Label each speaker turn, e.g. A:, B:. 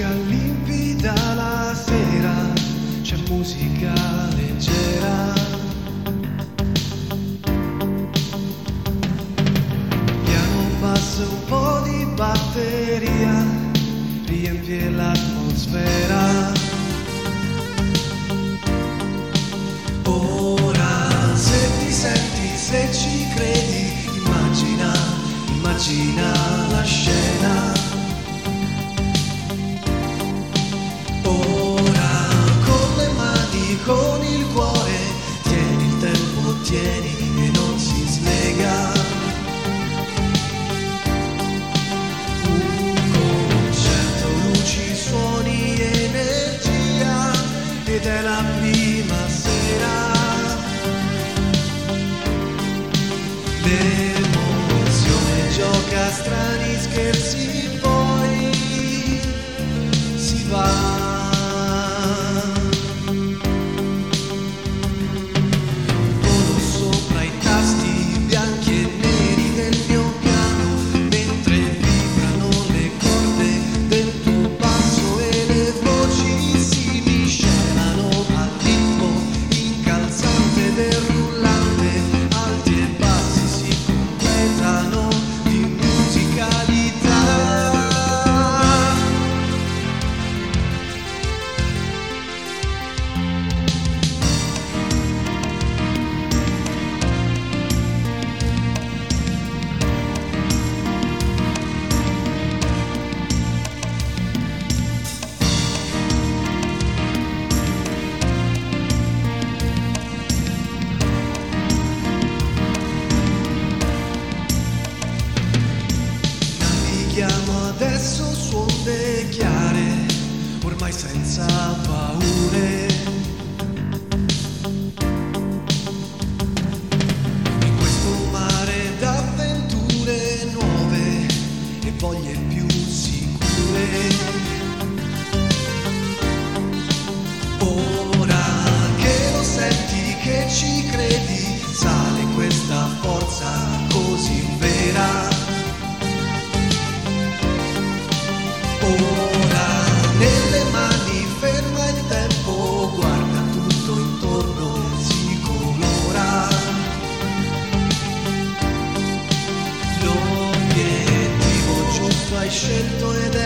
A: Musica limpida la sera, c'è musica leggera. Piano basso un po' di batteria riempie l'atmosfera. Ora se ti senti, se ci credi, immagina la scena. Ora con le mani, con il cuore, tieni il tempo, tieni e non si slega. Un concerto, luci, suoni, energia, ed è la prima sera. L'emozione gioca strani scherzi, poi si va. Volo sopra i tasti bianchi e neri del mio piano, mentre vibrano le corde del tuo basso e le voci si miscelano al ritmo incalzante del rullante. Alti e bassi si completano di musicalità. Navighiamo adesso su onde chiare, ormai senza paure. In questo mare d'avventure nuove e voglie più sicure. Ora che lo senti, che ci credi, sale questa forza così vera. Ora nelle mani ferma il tempo, guarda tutto intorno, si colora. L'obiettivo giusto hai scelto ed